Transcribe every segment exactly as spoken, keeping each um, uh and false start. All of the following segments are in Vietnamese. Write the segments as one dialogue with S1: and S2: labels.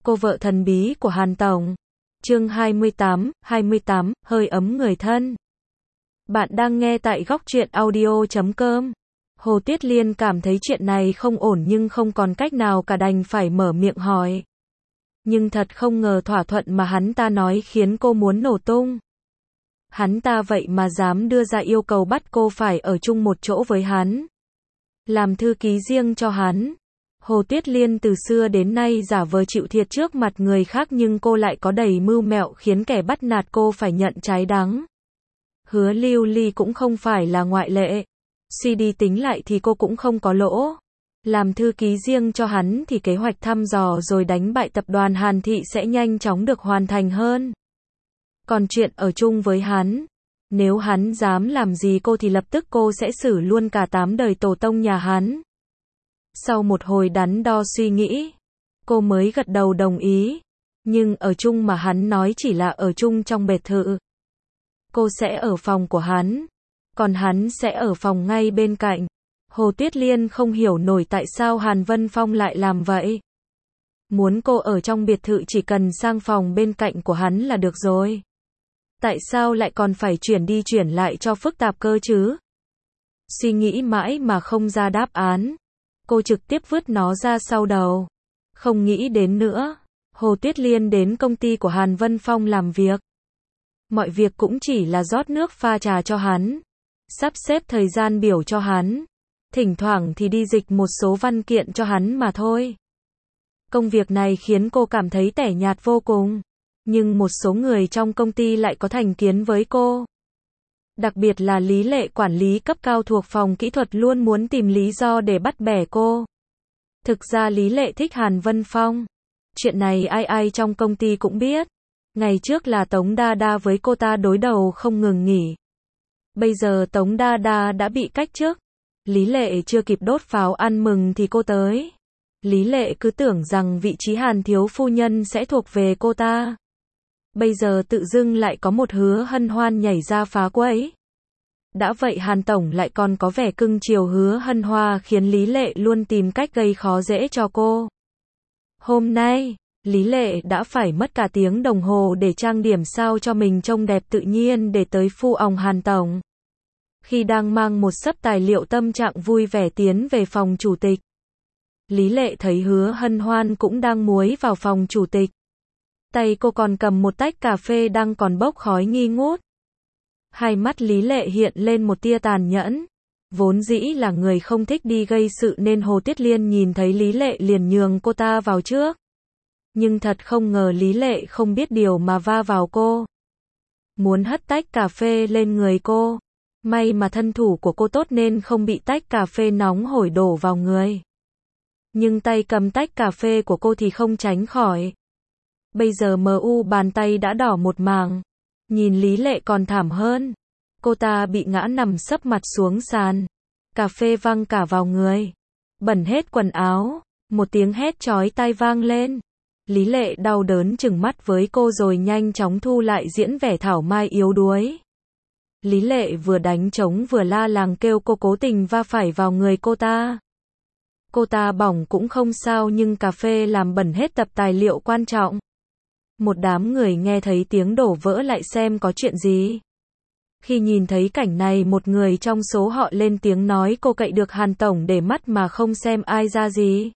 S1: Cô vợ thần bí của Hàn Tổng. Chương hai mươi tám, hai mươi tám, hơi ấm người thân. Bạn đang nghe tại góc truyện audio chấm com. Hồ Tuyết Liên cảm thấy chuyện này không ổn nhưng không còn cách nào cả đành phải mở miệng hỏi. Nhưng thật không ngờ thỏa thuận mà hắn ta nói khiến cô muốn nổ tung. Hắn ta vậy mà dám đưa ra yêu cầu bắt cô phải ở chung một chỗ với hắn. Làm thư ký riêng cho hắn. Hồ Tuyết Liên từ xưa đến nay giả vờ chịu thiệt trước mặt người khác nhưng cô lại có đầy mưu mẹo khiến kẻ bắt nạt cô phải nhận trái đắng. Hứa Lưu Ly cũng không phải là ngoại lệ. Suy đi tính lại thì cô cũng không có lỗ. Làm thư ký riêng cho hắn thì kế hoạch thăm dò rồi đánh bại tập đoàn Hàn Thị sẽ nhanh chóng được hoàn thành hơn. Còn chuyện ở chung với hắn, nếu hắn dám làm gì cô thì lập tức cô sẽ xử luôn cả tám đời tổ tông nhà hắn. Sau một hồi đắn đo suy nghĩ, cô mới gật đầu đồng ý. Nhưng ở chung mà hắn nói chỉ là ở chung trong biệt thự. Cô sẽ ở phòng của hắn, còn hắn sẽ ở phòng ngay bên cạnh. Hồ Tuyết Liên không hiểu nổi tại sao Hàn Vân Phong lại làm vậy. Muốn cô ở trong biệt thự chỉ cần sang phòng bên cạnh của hắn là được rồi. Tại sao lại còn phải chuyển đi chuyển lại cho phức tạp cơ chứ? Suy nghĩ mãi mà không ra đáp án. Cô trực tiếp vứt nó ra sau đầu. Không nghĩ đến nữa. Hồ Tuyết Liên đến công ty của Hàn Vân Phong làm việc. Mọi việc cũng chỉ là rót nước pha trà cho hắn. Sắp xếp thời gian biểu cho hắn. Thỉnh thoảng thì đi dịch một số văn kiện cho hắn mà thôi. Công việc này khiến cô cảm thấy tẻ nhạt vô cùng. Nhưng một số người trong công ty lại có thành kiến với cô. Đặc biệt là Lý Lệ quản lý cấp cao thuộc phòng kỹ thuật luôn muốn tìm lý do để bắt bẻ cô. Thực ra Lý Lệ thích Hàn Vân Phong. Chuyện này ai ai trong công ty cũng biết. Ngày trước là Tống Đa Đa với cô ta đối đầu không ngừng nghỉ. Bây giờ Tống Đa Đa đã bị cách chức. Lý Lệ chưa kịp đốt pháo ăn mừng thì cô tới. Lý Lệ cứ tưởng rằng vị trí Hàn thiếu phu nhân sẽ thuộc về cô ta. Bây giờ tự dưng lại có một Hứa Hân Hoan nhảy ra phá quấy. Đã vậy Hàn Tổng lại còn có vẻ cưng chiều Hứa Hân Hoa khiến Lý Lệ luôn tìm cách gây khó dễ cho cô. Hôm nay, Lý Lệ đã phải mất cả tiếng đồng hồ để trang điểm sao cho mình trông đẹp tự nhiên để tới phu òng Hàn Tổng. Khi đang mang một xấp tài liệu tâm trạng vui vẻ tiến về phòng chủ tịch. Lý Lệ thấy Hứa Hân Hoan cũng đang muối vào phòng chủ tịch. Tay cô còn cầm một tách cà phê đang còn bốc khói nghi ngút. Hai mắt Lý Lệ hiện lên một tia tàn nhẫn. Vốn dĩ là người không thích đi gây sự nên Hồ Tuyết Liên nhìn thấy Lý Lệ liền nhường cô ta vào trước. Nhưng thật không ngờ Lý Lệ không biết điều mà va vào cô. Muốn hất tách cà phê lên người cô. May mà thân thủ của cô tốt nên không bị tách cà phê nóng hổi đổ vào người. Nhưng tay cầm tách cà phê của cô thì không tránh khỏi. Bây giờ mờ u bàn tay đã đỏ một mảng. Nhìn Lý Lệ còn thảm hơn. Cô ta bị ngã nằm sấp mặt xuống sàn. Cà phê văng cả vào người. Bẩn hết quần áo. Một tiếng hét chói tai vang lên. Lý Lệ đau đớn trừng mắt với cô rồi nhanh chóng thu lại diễn vẻ thảo mai yếu đuối. Lý Lệ vừa đánh trống vừa la làng kêu cô cố tình va phải vào người cô ta. Cô ta bỏng cũng không sao nhưng cà phê làm bẩn hết tập tài liệu quan trọng. Một đám người nghe thấy tiếng đổ vỡ lại xem có chuyện gì. Khi nhìn thấy cảnh này một người trong số họ lên tiếng nói cô cậy được Hàn Tổng để mắt mà không xem ai ra gì.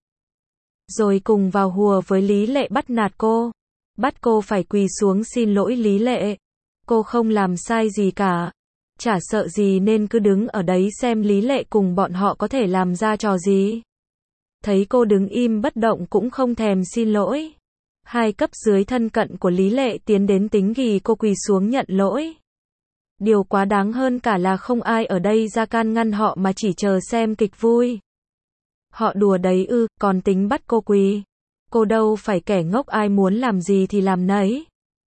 S1: Rồi cùng vào hùa với Lý Lệ bắt nạt cô. Bắt cô phải quỳ xuống xin lỗi Lý Lệ. Cô không làm sai gì cả. Chả sợ gì nên cứ đứng ở đấy xem Lý Lệ cùng bọn họ có thể làm ra trò gì. Thấy cô đứng im bất động cũng không thèm xin lỗi. Hai cấp dưới thân cận của Lý Lệ tiến đến tính ghì cô quỳ xuống nhận lỗi. Điều quá đáng hơn cả là không ai ở đây ra can ngăn họ mà chỉ chờ xem kịch vui. Họ đùa đấy ư, còn tính bắt cô quỳ. Cô đâu phải kẻ ngốc ai muốn làm gì thì làm nấy.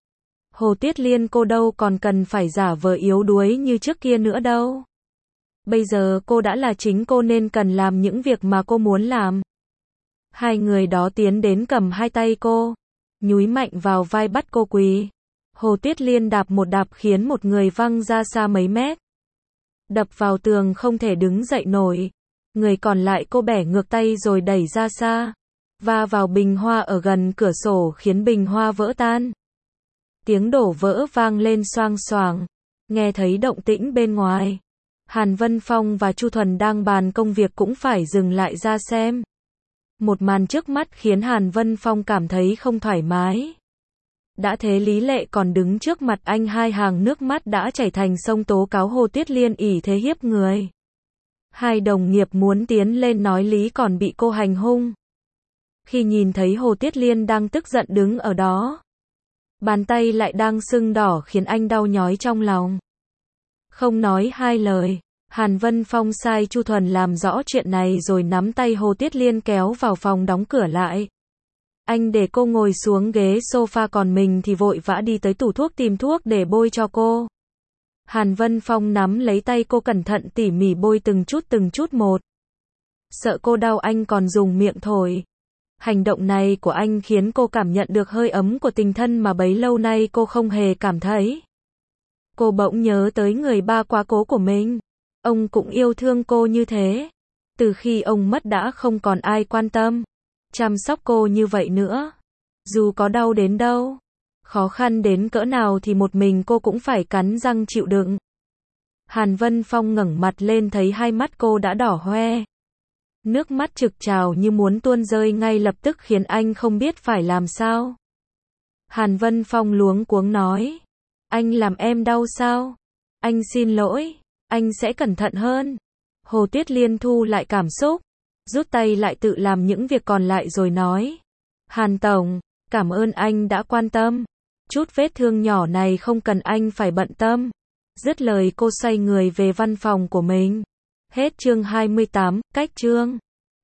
S1: Hồ Tuyết Liên cô đâu còn cần phải giả vờ yếu đuối như trước kia nữa đâu. Bây giờ cô đã là chính cô nên cần làm những việc mà cô muốn làm. Hai người đó tiến đến cầm hai tay cô. Nhúi mạnh vào vai bắt cô quỳ. Hồ Tuyết Liên đạp một đạp khiến một người văng ra xa mấy mét. Đập vào tường không thể đứng dậy nổi. Người còn lại cô bẻ ngược tay rồi đẩy ra xa. va vào bình hoa ở gần cửa sổ khiến bình hoa vỡ tan. Tiếng đổ vỡ vang lên xoang xoàng, nghe thấy động tĩnh bên ngoài. Hàn Vân Phong và Chu Thuần đang bàn công việc cũng phải dừng lại ra xem. Một màn trước mắt khiến Hàn Vân Phong cảm thấy không thoải mái. Đã thế Lý Lệ còn đứng trước mặt anh, hai hàng nước mắt đã chảy thành sông tố cáo Hồ Tuyết Liên ỷ thế hiếp người. Hai đồng nghiệp muốn tiến lên nói lý còn bị cô hành hung. Khi nhìn thấy Hồ Tuyết Liên đang tức giận đứng ở đó, bàn tay lại đang sưng đỏ khiến anh đau nhói trong lòng. Không nói hai lời, Hàn Vân Phong sai Chu Thuần làm rõ chuyện này rồi nắm tay Hồ Tuyết Liên kéo vào phòng đóng cửa lại. Anh để cô ngồi xuống ghế sofa còn mình thì vội vã đi tới tủ thuốc tìm thuốc để bôi cho cô. Hàn Vân Phong nắm lấy tay cô cẩn thận tỉ mỉ bôi từng chút từng chút một. Sợ cô đau anh còn dùng miệng thổi. Hành động này của anh khiến cô cảm nhận được hơi ấm của tình thân mà bấy lâu nay cô không hề cảm thấy. Cô bỗng nhớ tới người ba quá cố của mình. Ông cũng yêu thương cô như thế. Từ khi ông mất đã không còn ai quan tâm, chăm sóc cô như vậy nữa. Dù có đau đến đâu, khó khăn đến cỡ nào thì một mình cô cũng phải cắn răng chịu đựng. Hàn Vân Phong ngẩng mặt lên thấy hai mắt cô đã đỏ hoe. Nước mắt trực trào như muốn tuôn rơi ngay lập tức khiến anh không biết phải làm sao. Hàn Vân Phong luống cuống nói. Anh làm em đau sao? Anh xin lỗi, anh sẽ cẩn thận hơn. Hồ Tuyết Liên thu lại cảm xúc, rút tay lại tự làm những việc còn lại rồi nói. Hàn Tổng, cảm ơn anh đã quan tâm. Chút vết thương nhỏ này không cần anh phải bận tâm. Dứt lời cô xoay người về văn phòng của mình. Hết chương hai mươi tám, cách chương.